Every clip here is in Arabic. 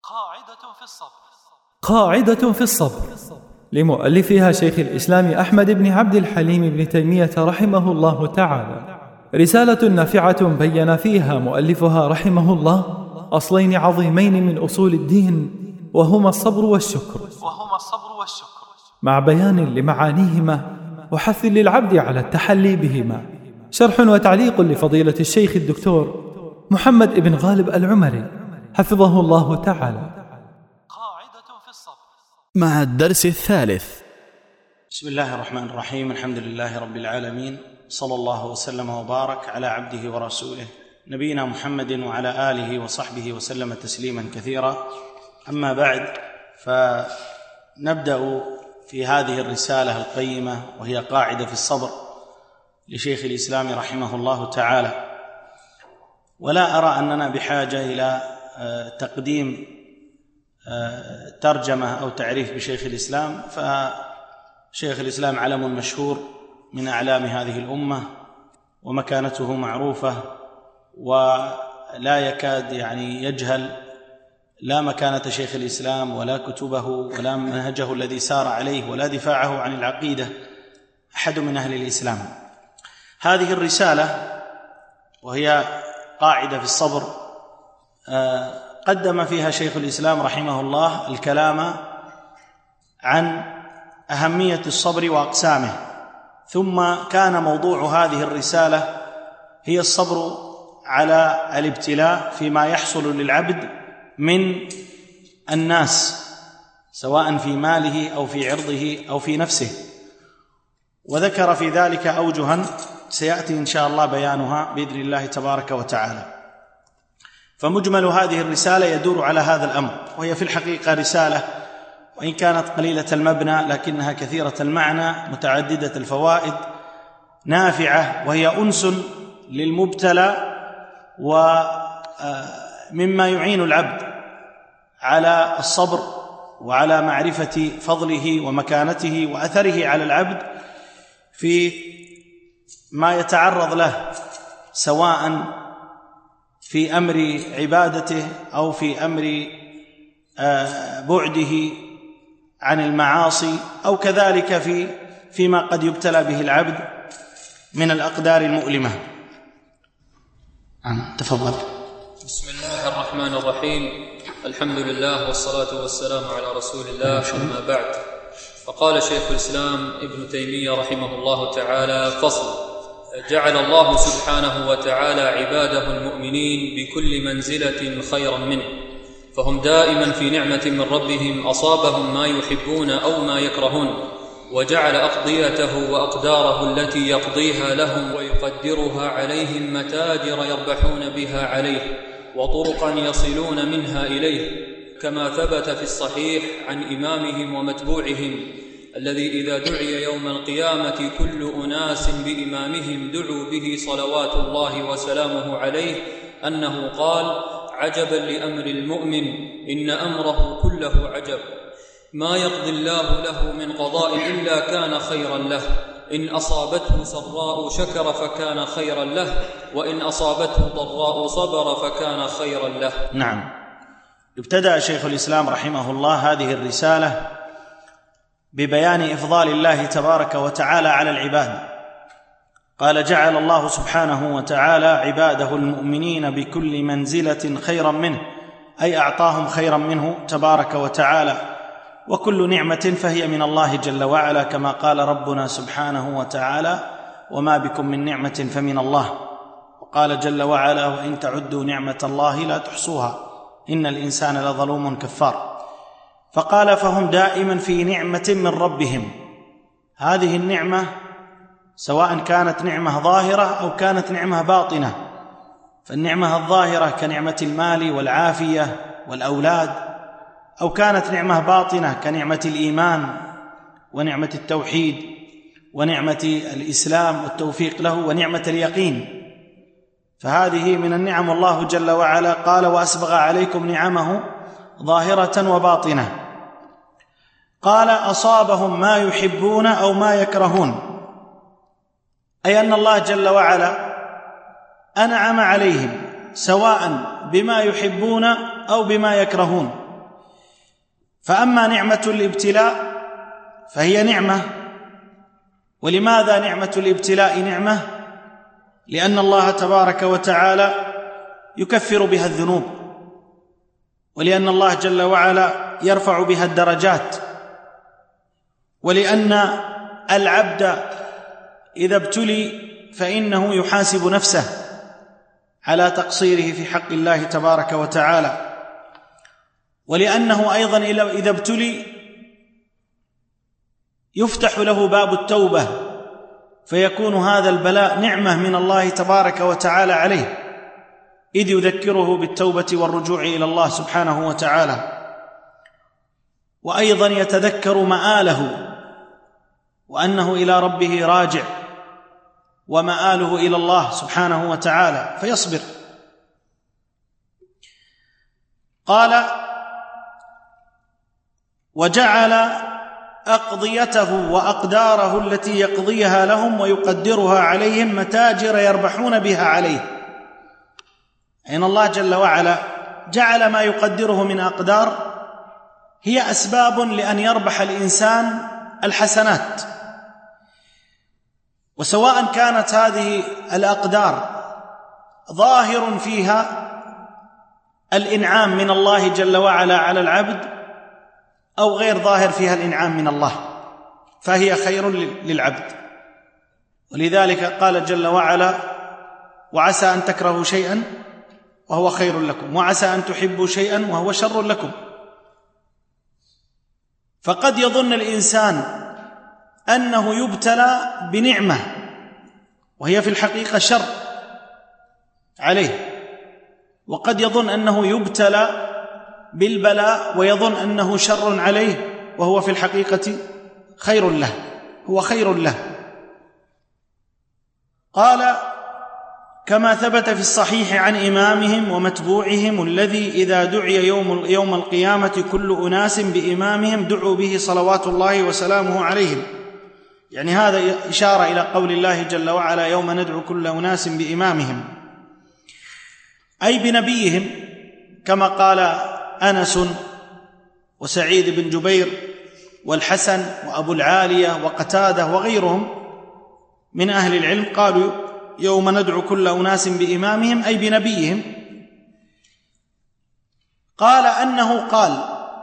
قاعدة في الصبر لمؤلفها شيخ الإسلام أحمد بن عبد الحليم بن تيمية رحمه الله تعالى، رسالة نافعة بين فيها مؤلفها رحمه الله أصلين عظيمين من أصول الدين، وهما الصبر والشكر، مع بيان لمعانيهما وحث للعبد على التحلي بهما. شرح وتعليق لفضيلة الشيخ الدكتور محمد بن غالب العمري حفظه الله تعالى. مع الدرس الثالث. بسم الله الرحمن الرحيم. الحمد لله رب العالمين، صلى الله وسلم وبارك على عبده ورسوله نبينا محمد وعلى آله وصحبه وسلم تسليما كثيرا. أما بعد، فنبدأ في هذه الرسالة القيمة وهي قاعدة في الصبر لشيخ الإسلام رحمه الله تعالى. ولا أرى أننا بحاجة إلى تقديم ترجمة أو تعريف بشيخ الإسلام، فشيخ الإسلام علم مشهور من أعلام هذه الأمة، ومكانته معروفة، ولا يكاد يجهل لا مكانة شيخ الإسلام ولا كتبه ولا منهجه الذي سار عليه ولا دفاعه عن العقيدة أحد من أهل الإسلام. هذه الرسالة وهي قاعدة في الصبر قدم فيها شيخ الإسلام رحمه الله الكلام عن أهمية الصبر وأقسامه، ثم كان موضوع هذه الرسالة هي الصبر على الابتلاء فيما يحصل للعبد من الناس، سواء في ماله أو في عرضه أو في نفسه، وذكر في ذلك أوجها سيأتي إن شاء الله بيانها بإذن الله تبارك وتعالى. فمجمل هذه الرسالة يدور على هذا الأمر، وهي في الحقيقة رسالة وإن كانت قليلة المبنى لكنها كثيرة المعنى متعددة الفوائد نافعة، وهي أنس للمبتلى ومما يعين العبد على الصبر وعلى معرفة فضله ومكانته وأثره على العبد في ما يتعرض له، سواء في أمر عبادته أو في أمر بعده عن المعاصي، أو كذلك فيما قد يبتلى به العبد من الأقدار المؤلمة. تفضل. بسم الله الرحمن الرحيم. الحمد لله والصلاة والسلام على رسول الله، أما بعد. فقال شيخ الإسلام ابن تيمية رحمه الله تعالى: فصل. جعل الله سبحانه وتعالى عباده المؤمنين بكل منزلة خيرا منه، فهم دائما في نعمة من ربهم أصابهم ما يحبون أو ما يكرهون، وجعل أقضيته وأقداره التي يقضيها لهم ويقدرها عليهم متاجر يربحون بها عليه، وطرقا يصلون منها إليه، كما ثبت في الصحيح عن إمامهم ومتبوعهم الذي إذا دعي يوم القيامة كل أناس بإمامهم دعوا به صلوات الله وسلامه عليه، أنه قال: عجبا لأمر المؤمن إن أمره كله عجب، ما يقضي الله له من قضاء إلا كان خيرا له، إن أصابته سراء شكر فكان خيرا له، وإن أصابته ضراء صبر فكان خيرا له. نعم. ابتدأ شيخ الإسلام رحمه الله هذه الرسالة ببيان إفضال الله تبارك وتعالى على العباد. قال: جعل الله سبحانه وتعالى عباده المؤمنين بكل منزلة خيرا منه، أي أعطاهم خيرا منه تبارك وتعالى، وكل نعمة فهي من الله جل وعلا، كما قال ربنا سبحانه وتعالى: وما بكم من نعمة فمن الله. وقال جل وعلا: وإن تعدوا نعمة الله لا تحصوها إن الإنسان لظلوم كفار. فقال: فهم دائما في نعمة من ربهم. هذه النعمة سواء كانت نعمة ظاهرة أو كانت نعمة باطنة، فالنعمة الظاهرة كنعمة المال والعافية والأولاد، أو كانت نعمة باطنة كنعمة الإيمان ونعمة التوحيد ونعمة الإسلام والتوفيق له ونعمة اليقين. فهذه من النعم، الله جل وعلا قال: وأسبغ عليكم نعمه ظاهرة وباطنة. قال: أصابهم ما يحبون أو ما يكرهون، أي أن الله جل وعلا أنعم عليهم سواء بما يحبون أو بما يكرهون، فأما نعمة الابتلاء فهي نعمة. ولماذا نعمة الابتلاء نعمة؟ لأن الله تبارك وتعالى يكفر بها الذنوب، ولأن الله جل وعلا يرفع بها الدرجات، ولأن العبد إذا ابتلي فإنه يحاسب نفسه على تقصيره في حق الله تبارك وتعالى، ولأنه أيضا إذا ابتلي يفتح له باب التوبة، فيكون هذا البلاء نعمة من الله تبارك وتعالى عليه، إذ يذكره بالتوبة والرجوع إلى الله سبحانه وتعالى، وأيضا يتذكر مآله وأنه إلى ربه راجع ومآله إلى الله سبحانه وتعالى فيصبر. قال: وجعل أقضيته وأقداره التي يقضيها لهم ويقدرها عليهم متاجر يربحون بها عليه. إن الله جل وعلا جعل ما يقدره من أقدار هي أسباب لأن يربح الإنسان الحسنات، وسواء كانت هذه الأقدار ظاهر فيها الإنعام من الله جل وعلا على العبد أو غير ظاهر فيها الإنعام من الله، فهي خير للعبد. ولذلك قال جل وعلا: وعسى أن تكرهوا شيئا وهو خير لكم، وعسى أن تحبوا شيئا وهو شر لكم. فقد يظن الإنسان أنه يبتلى بنعمة وهي في الحقيقة شر عليه، وقد يظن أنه يبتلى بالبلاء ويظن أنه شر عليه وهو في الحقيقة خير له، هو خير له. قال: كما ثبت في الصحيح عن إمامهم ومتبوعهم الذي إذا دعي يوم القيامة كل أناس بإمامهم دعوا به صلوات الله وسلامه عليهم. يعني هذا إشارة إلى قول الله جل وعلا: يوم ندعو كل أناس بإمامهم، أي بنبيهم، كما قال أنس وسعيد بن جبير والحسن وأبو العالية وقتادة وغيرهم من أهل العلم قالوا: يوم ندعو كل أناس بإمامهم أي بنبيهم. قال أنه قال.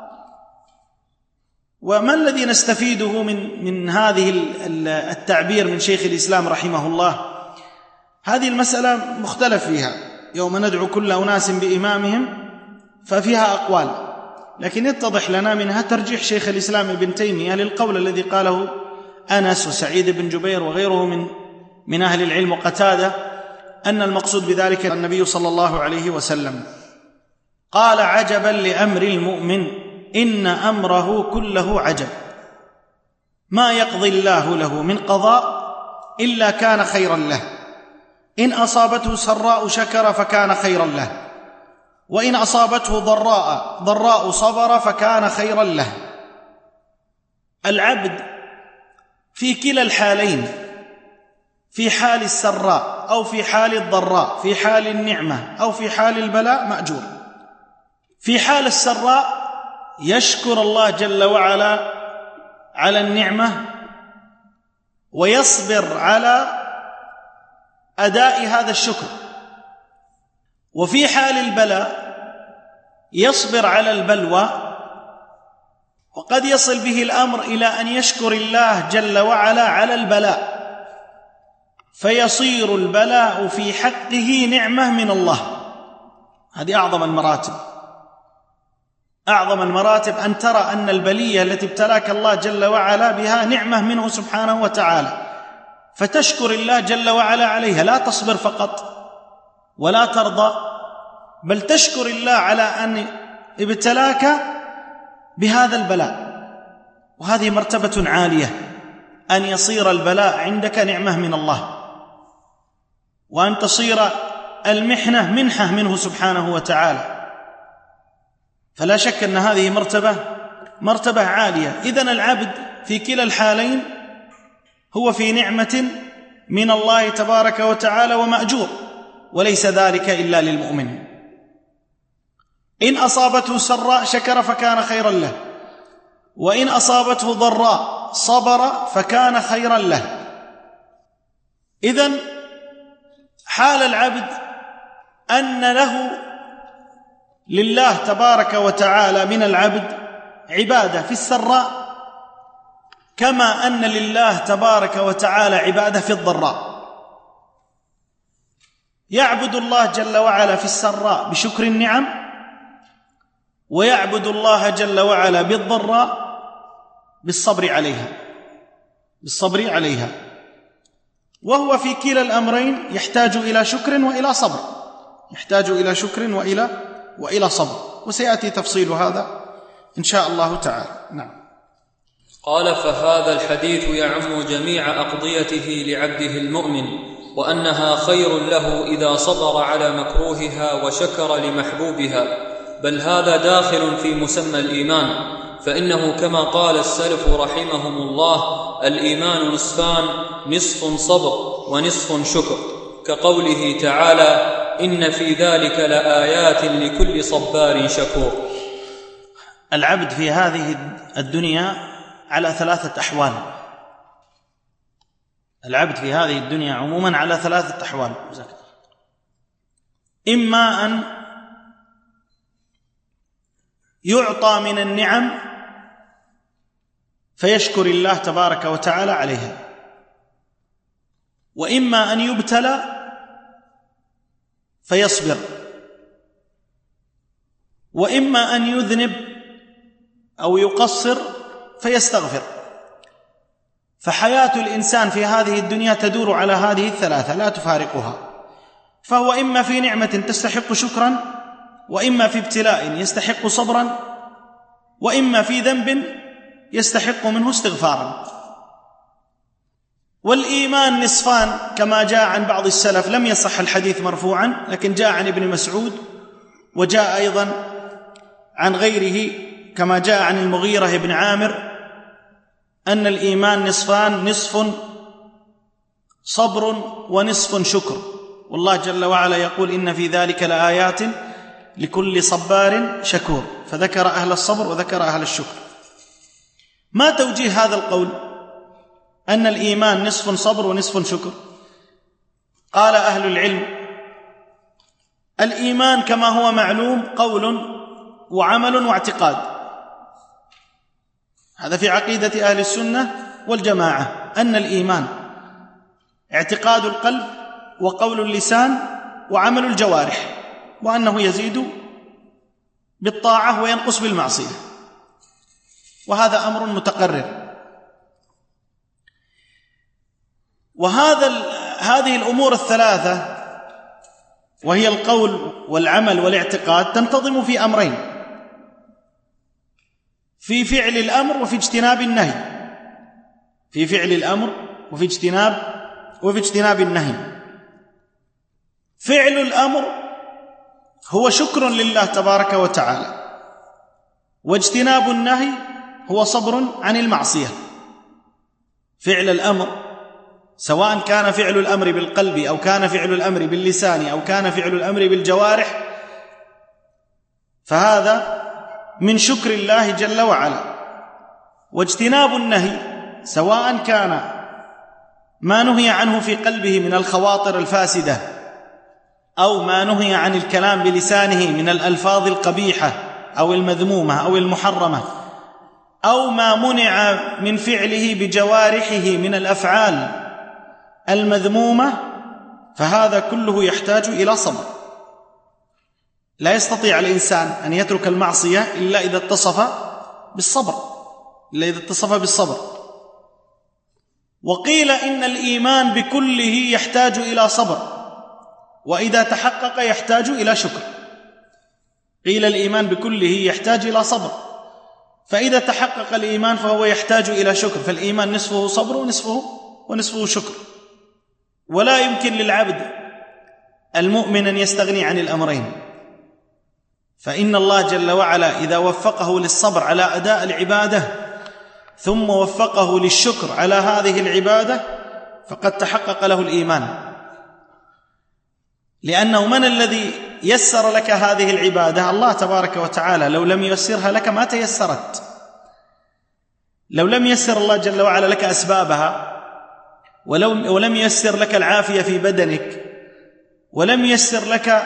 وما الذي نستفيده من هذه التعبير من شيخ الإسلام رحمه الله؟ هذه المسألة مختلف فيها، يوم ندعو كل أناس بإمامهم، ففيها أقوال، لكن يتضح لنا منها ترجيح شيخ الإسلام ابن تيمية للقول الذي قاله أنس وسعيد بن جبير وغيره من أهل العلم وقتادة، أن المقصود بذلك النبي صلى الله عليه وسلم. قال: عجبا لأمر المؤمن إن أمره كله عجب، ما يقضي الله له من قضاء إلا كان خيرا له، إن أصابته سراء شكر فكان خيرا له، وإن أصابته ضراء صبر فكان خيرا له. العبد في كلا الحالين، في حال السراء أو في حال الضراء، في حال النعمة أو في حال البلاء، مأجور. في حال السراء يشكر الله جل وعلا على النعمة ويصبر على أداء هذا الشكر، وفي حال البلاء يصبر على البلوى، وقد يصل به الأمر إلى أن يشكر الله جل وعلا على البلاء، فيصير البلاء في حقه نعمة من الله. هذه أعظم المراتب، أعظم المراتب أن ترى أن البلية التي ابتلاك الله جل وعلا بها نعمة منه سبحانه وتعالى، فتشكر الله جل وعلا عليها، لا تصبر فقط ولا ترضى، بل تشكر الله على أن ابتلاك بهذا البلاء. وهذه مرتبة عالية، أن يصير البلاء عندك نعمة من الله، وأن تصير المحنة منحة منه سبحانه وتعالى. فلا شك أن هذه مرتبة عالية. إذن العبد في كلا الحالين هو في نعمة من الله تبارك وتعالى ومأجور، وليس ذلك إلا للمؤمن. إن أصابته سراء شكر فكان خيرا له، وإن أصابته ضراء صبر فكان خيرا له. إذن حال العبد أن له لله تبارك وتعالى من العبد عبادة في السراء، كما أن لله تبارك وتعالى عبادة في الضراء. يعبد الله جل وعلا في السراء بشكر النعم، ويعبد الله جل وعلا بالضراء بالصبر عليها، وهو في كلا الأمرين يحتاج إلى شكر وإلى صبر، وإلى صبر، وسيأتي تفصيل هذا إن شاء الله تعالى. نعم. قال: فهذا الحديث يعم جميع أقضيته لعبده المؤمن، وأنها خير له إذا صبر على مكروهها وشكر لمحبوبها، بل هذا داخل في مسمى الإيمان، فإنه كما قال السلف رحمهم الله: الإيمان نصفان، نصف صبر ونصف شكر، كقوله تعالى: إن في ذلك لآيات لكل صبار شكور. العبد في هذه الدنيا على 3 أحوال. العبد في هذه الدنيا عموما على 3 أحوال: إما أن يعطى من النعم فيشكر الله تبارك وتعالى عليها، وإما أن يبتلى فيصبر، وإما أن يذنب أو يقصر فيستغفر. فحياة الإنسان في هذه الدنيا تدور على هذه ال3 لا تفارقها، فهو إما في نعمة تستحق شكرا، وإما في ابتلاء يستحق صبرا، وإما في ذنب يستحق منه استغفارا. والإيمان نصفان كما جاء عن بعض السلف، لم يصح الحديث مرفوعا لكن جاء عن ابن مسعود، وجاء أيضا عن غيره كما جاء عن المغيرة بن عامر أن الإيمان نصفان، نصف صبر ونصف شكر، والله جل وعلا يقول: إن في ذلك لآيات لكل صبار شكور، فذكر أهل الصبر وذكر أهل الشكر. ما توجيه هذا القول أن الإيمان نصف صبر ونصف شكر؟ قال أهل العلم: الإيمان كما هو معلوم قول وعمل واعتقاد، هذا في عقيدة أهل السنة والجماعة، أن الإيمان اعتقاد القلب وقول اللسان وعمل الجوارح، وأنه يزيد بالطاعة وينقص بالمعصية، وهذا أمر متقرر. هذه الأمور ال3 وهي القول والعمل والاعتقاد تنتظم في أمرين: في فعل الأمر وفي اجتناب النهي، في فعل الأمر وفي اجتناب النهي. فعل الأمر هو شكر لله تبارك وتعالى، واجتناب النهي هو صبر عن المعصية. فعل الأمر سواء كان فعل الأمر بالقلب أو كان فعل الأمر باللسان أو كان فعل الأمر بالجوارح، فهذا من شكر الله جل وعلا. واجتناب النهي سواء كان ما نهي عنه في قلبه من الخواطر الفاسدة، أو ما نهي عن الكلام بلسانه من الألفاظ القبيحة أو المذمومة أو المحرمة، أو ما منع من فعله بجوارحه من الأفعال المذمومة، فهذا كله يحتاج إلى صبر. لا يستطيع الإنسان أن يترك المعصية إلا إذا اتصف بالصبر. وقيل إن الإيمان بكله يحتاج إلى صبر، وإذا تحقق يحتاج إلى شكر. قيل الإيمان بكله يحتاج إلى صبر، فإذا تحقق الإيمان فهو يحتاج إلى شكر، فالإيمان نصفه صبر ونصفه شكر. ولا يمكن للعبد المؤمن أن يستغني عن الأمرين، فإن الله جل وعلا إذا وفقه للصبر على أداء العبادة ثم وفقه للشكر على هذه العبادة فقد تحقق له الإيمان، لأنه من الذي يسر لك هذه العبادة؟ الله تبارك وتعالى. لو لم ييسرها لك ما تيسرت. لو لم ييسر الله جل وعلا لك أسبابها، ولم ييسر لك العافية في بدنك، ولم ييسر لك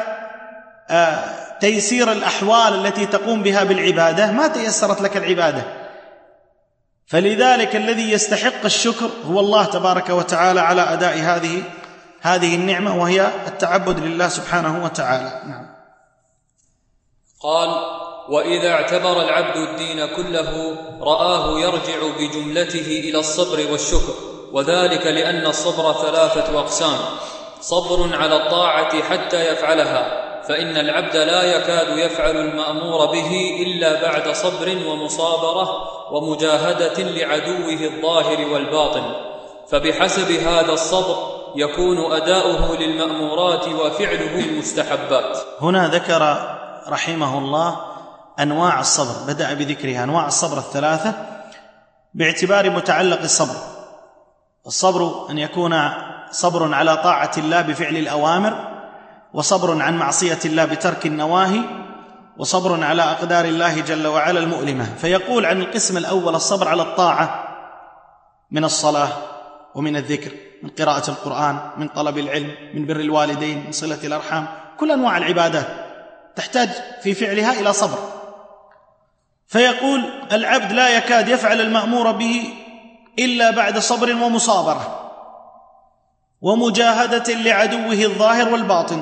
تيسير الأحوال التي تقوم بها بالعبادة، ما تيسرت لك العبادة. فلذلك الذي يستحق الشكر هو الله تبارك وتعالى على أداء هذه النعمة، وهي التعبد لله سبحانه وتعالى. نعم. قال: وإذا اعتبر العبد الدين كله رآه يرجع بجملته إلى الصبر والشكر، وذلك لأن الصبر 3 أقسام: صبر على الطاعة حتى يفعلها، فإن العبد لا يكاد يفعل المأمور به إلا بعد صبر ومصابرة ومجاهدة لعدوه الظاهر والباطن، فبحسب هذا الصبر يكون أداؤه للمأمورات وفعله المستحبات. هنا ذكر رحمه الله أنواع الصبر، بدأ بذكرها أنواع الصبر 3 باعتبار متعلق الصبر. الصبر أن يكون صبر على طاعة الله بفعل الأوامر، وصبر عن معصية الله بترك النواهي، وصبر على أقدار الله جل وعلا المؤلمة. فيقول عن القسم الأول الصبر على الطاعة من الصلاة ومن الذكر، من قراءة القرآن، من طلب العلم، من بر الوالدين، من صلة الأرحام، كل أنواع العبادات تحتاج في فعلها إلى صبر. فيقول العبد لا يكاد يفعل المأمور به إلا بعد صبر ومصابرة ومجاهدة لعدوه الظاهر والباطن،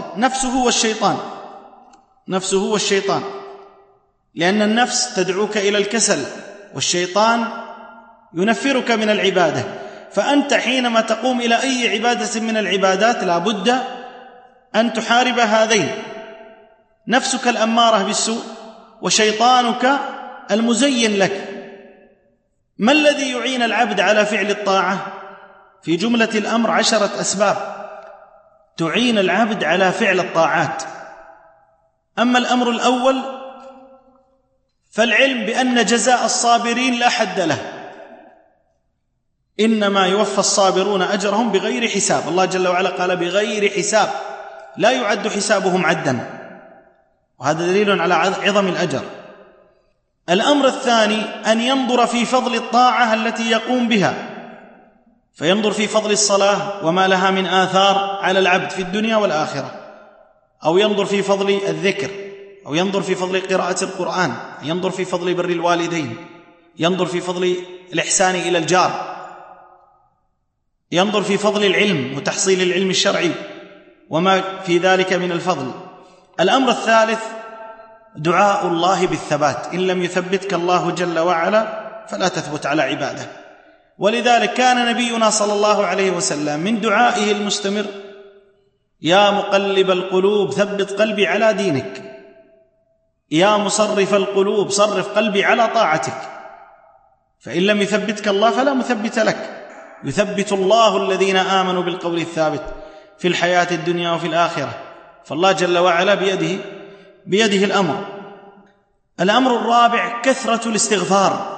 نفسه والشيطان، لأن النفس تدعوك إلى الكسل، والشيطان ينفرك من العبادة. فأنت حينما تقوم إلى أي عبادة من العبادات لا بد أن تحارب هذين: نفسك الأمارة بالسوء، وشيطانك المزين لك. ما الذي يعين العبد على فعل الطاعة؟ في جملة الأمر 10 أسباب تعين العبد على فعل الطاعات. أما الأمر الأول فالعلم بأن جزاء الصابرين لا حد له، إنما يوفى الصابرون أجرهم بغير حساب. الله جل وعلا قال بغير حساب، لا يعد حسابهم عدا، وهذا دليل على عظم الأجر. الأمر الثاني أن ينظر في فضل الطاعة التي يقوم بها، فينظر في فضل الصلاة وما لها من آثار على العبد في الدنيا والآخرة، أو ينظر في فضل الذكر، أو ينظر في فضل قراءة القرآن، ينظر في فضل بر الوالدين، ينظر في فضل الإحسان إلى الجار، ينظر في فضل العلم وتحصيل العلم الشرعي وما في ذلك من الفضل. الأمر الثالث دعاء الله بالثبات، إن لم يثبتك الله جل وعلا فلا تثبت على عباده. ولذلك كان نبينا صلى الله عليه وسلم من دعائه المستمر: يا مقلب القلوب ثبت قلبي على دينك، يا مصرف القلوب صرف قلبي على طاعتك. فإن لم يثبتك الله فلا مثبت لك. يثبت الله الذين آمنوا بالقول الثابت في الحياة الدنيا وفي الآخرة. فالله جل وعلا بيده الأمر. الأمر الرابع كثرة الاستغفار.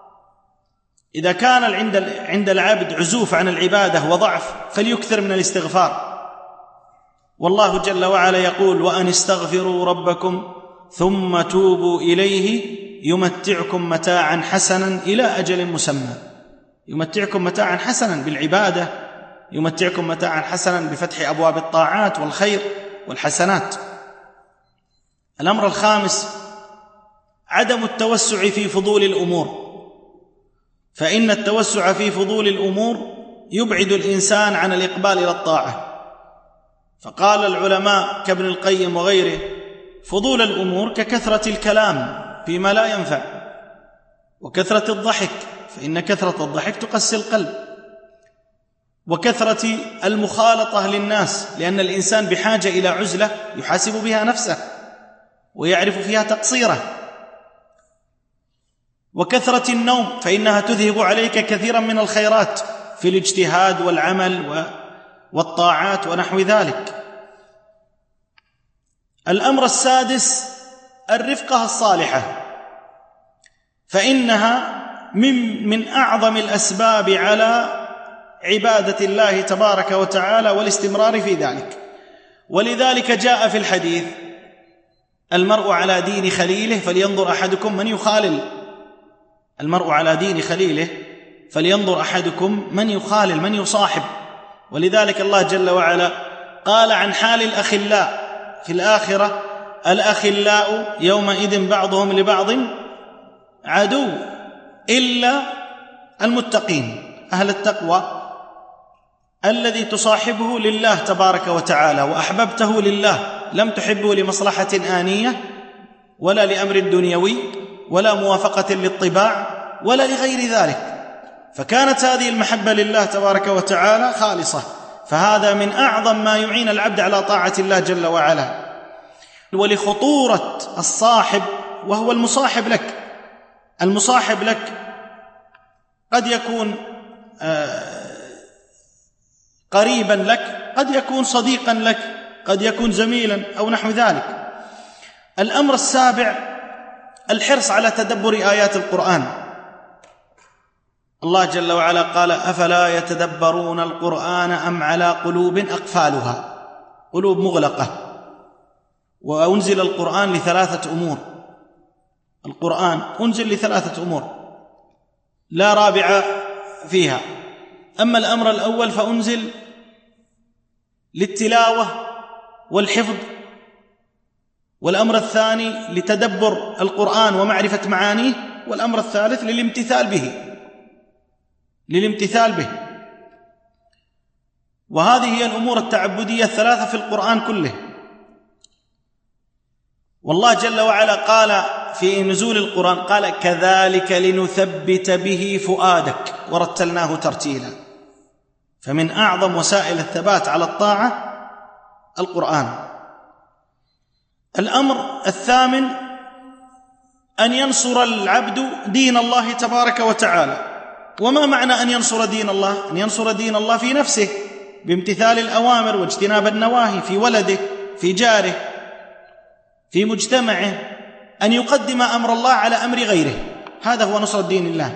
إذا كان عند العبد عزوف عن العبادة وضعف فليكثر من الاستغفار. والله جل وعلا يقول: وأن استغفروا ربكم ثم توبوا إليه يمتعكم متاعا حسنا إلى أجل مسمى. يمتعكم متاعا حسنا بالعبادة، يمتعكم متاعا حسنا بفتح أبواب الطاعات والخير والحسنات. الأمر الخامس عدم التوسع في فضول الأمور، فإن التوسع في فضول الأمور يبعد الإنسان عن الإقبال إلى الطاعة. فقال العلماء كابن القيم وغيره: فضول الأمور ككثرة الكلام فيما لا ينفع، وكثرة الضحك، فإن كثرة الضحك تقسي القلب، وكثرة المخالطة للناس، لأن الإنسان بحاجة إلى عزلة يحاسب بها نفسه ويعرف فيها تقصيره، وكثرة النوم، فإنها تذهب عليك كثيرا من الخيرات في الاجتهاد والعمل والطاعات ونحو ذلك. الأمر السادس الرفقة الصالحة، فإنها من أعظم الأسباب على عبادة الله تبارك وتعالى والاستمرار في ذلك. ولذلك جاء في الحديث: المرء على دين خليله فلينظر أحدكم من يخالل. المرء على دين خليله فلينظر أحدكم من يخالل من يصاحب. ولذلك الله جل وعلا قال عن حال الأخلاء في الآخرة: الأخلاء يومئذ بعضهم لبعض عدو إلا المتقين، أهل التقوى الذي تصاحبه لله تبارك وتعالى وأحببته لله، لم تحبه لمصلحة آنية ولا لأمر دنيوي ولا موافقة للطباع ولا لغير ذلك، فكانت هذه المحبة لله تبارك وتعالى خالصة. فهذا من أعظم ما يعين العبد على طاعة الله جل وعلا. ولخطورة الصاحب وهو المصاحب لك، المصاحب لك قد يكون قريبا لك، قد يكون صديقا لك، قد يكون زميلا أو نحو ذلك. الأمر السابع: الحرص على تدبر آيات القرآن. الله جل وعلا قال: أفلا يتدبرون القرآن أم على قلوب أقفالها، قلوب مغلقة. وأنزل القرآن لثلاثة أمور، القرآن أنزل لثلاثة أمور لا رابع فيها. أما الأمر الأول فأنزل للتلاوة والحفظ، والأمر الثاني لتدبر القرآن ومعرفة معانيه، والأمر الثالث للامتثال به. وهذه هي الأمور التعبدية الثلاثة في القرآن كله. والله جل وعلا قال في نزول القرآن: قال: كذلك لنثبت به فؤادك ورتلناه ترتيلا. فمن أعظم وسائل الثبات على الطاعة القرآن. الأمر الثامن: أن ينصر العبد دين الله تبارك وتعالى. وما معنى أن ينصر دين الله؟ أن ينصر دين الله في نفسه بامتثال الأوامر واجتناب النواهي، في ولده، في جاره، في مجتمعه، أن يقدم أمر الله على أمر غيره. هذا هو نصرة دين الله.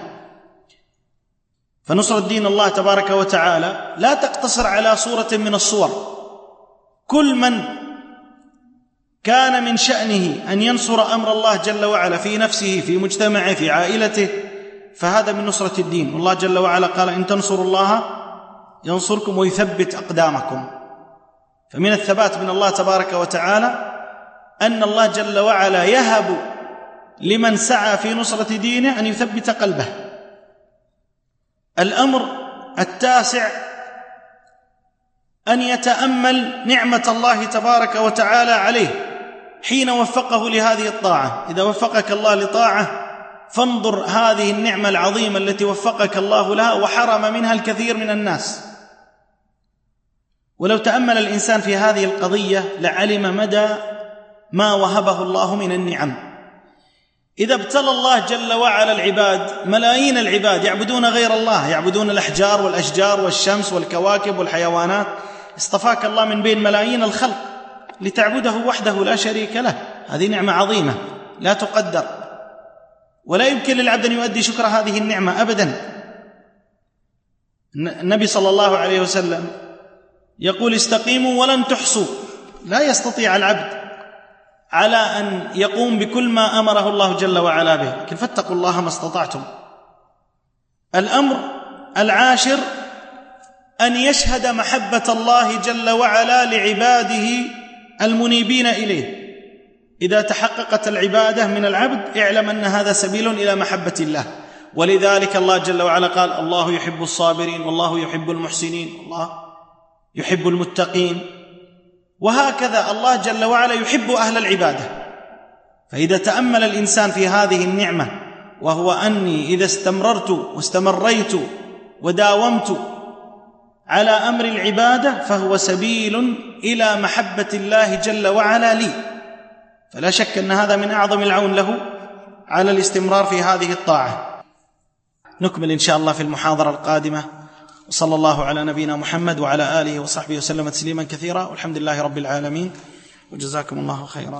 فنصرة دين الله تبارك وتعالى لا تقتصر على صورة من الصور. كل من كان من شأنه أن ينصر أمر الله جل وعلا في نفسه، في مجتمعه، في عائلته، فهذا من نصرة الدين. والله جل وعلا قال: إن تنصروا الله ينصركم ويثبت أقدامكم. فمن الثبات من الله تبارك وتعالى أن الله جل وعلا يهب لمن سعى في نصرة دينه أن يثبت قلبه. الأمر التاسع: أن يتأمل نعمة الله تبارك وتعالى عليه حين وفقه لهذه الطاعة. إذا وفقك الله لطاعة فانظر هذه النعمة العظيمة التي وفقك الله لها وحرم منها الكثير من الناس. ولو تأمل الإنسان في هذه القضية لعلم مدى ما وهبه الله من النعم. إذا ابتلى الله جل وعلا العباد، ملايين العباد يعبدون غير الله، يعبدون الأحجار والأشجار والشمس والكواكب والحيوانات، اصطفاك الله من بين ملايين الخلق لتعبده وحده لا شريك له. هذه نعمة عظيمة لا تقدر، ولا يمكن للعبد أن يؤدي شكر هذه النعمة أبدا. النبي صلى الله عليه وسلم يقول: استقيموا ولن تحصوا. لا يستطيع العبد على أن يقوم بكل ما أمره الله جل وعلا به، لكن فاتقوا الله ما استطعتم. الأمر العاشر: أن يشهد محبة الله جل وعلا لعباده المنيبين إليه. إذا تحققت العبادة من العبد اعلم أن هذا سبيل إلى محبة الله. ولذلك الله جل وعلا قال: الله يحب الصابرين، والله يحب المحسنين، الله يحب المتقين. وهكذا الله جل وعلا يحب أهل العبادة. فإذا تأمل الإنسان في هذه النعمة، وهو أني إذا استمررت واستمريت وداومت على أمر العبادة فهو سبيل إلى محبة الله جل وعلا لي، فلا شك أن هذا من أعظم العون له على الاستمرار في هذه الطاعة. نكمل إن شاء الله في المحاضرة القادمة. وصلى الله على نبينا محمد وعلى آله وصحبه وسلم تسليما كثيرا، والحمد لله رب العالمين، وجزاكم الله خيرا.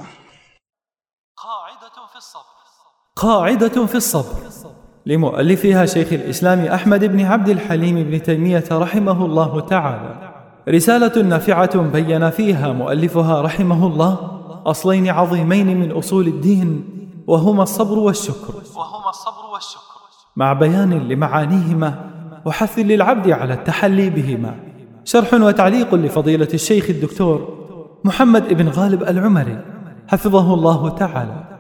قاعدة في الصبر لمؤلفها شيخ الإسلام أحمد بن عبد الحليم بن تيمية رحمه الله تعالى، رسالة نافعة بين فيها مؤلفها رحمه الله أصلين عظيمين من أصول الدين، وهما الصبر والشكر. مع بيان لمعانيهما وحث للعبد على التحلي بهما. شرح وتعليق لفضيلة الشيخ الدكتور محمد بن غالب العمري حفظه الله تعالى.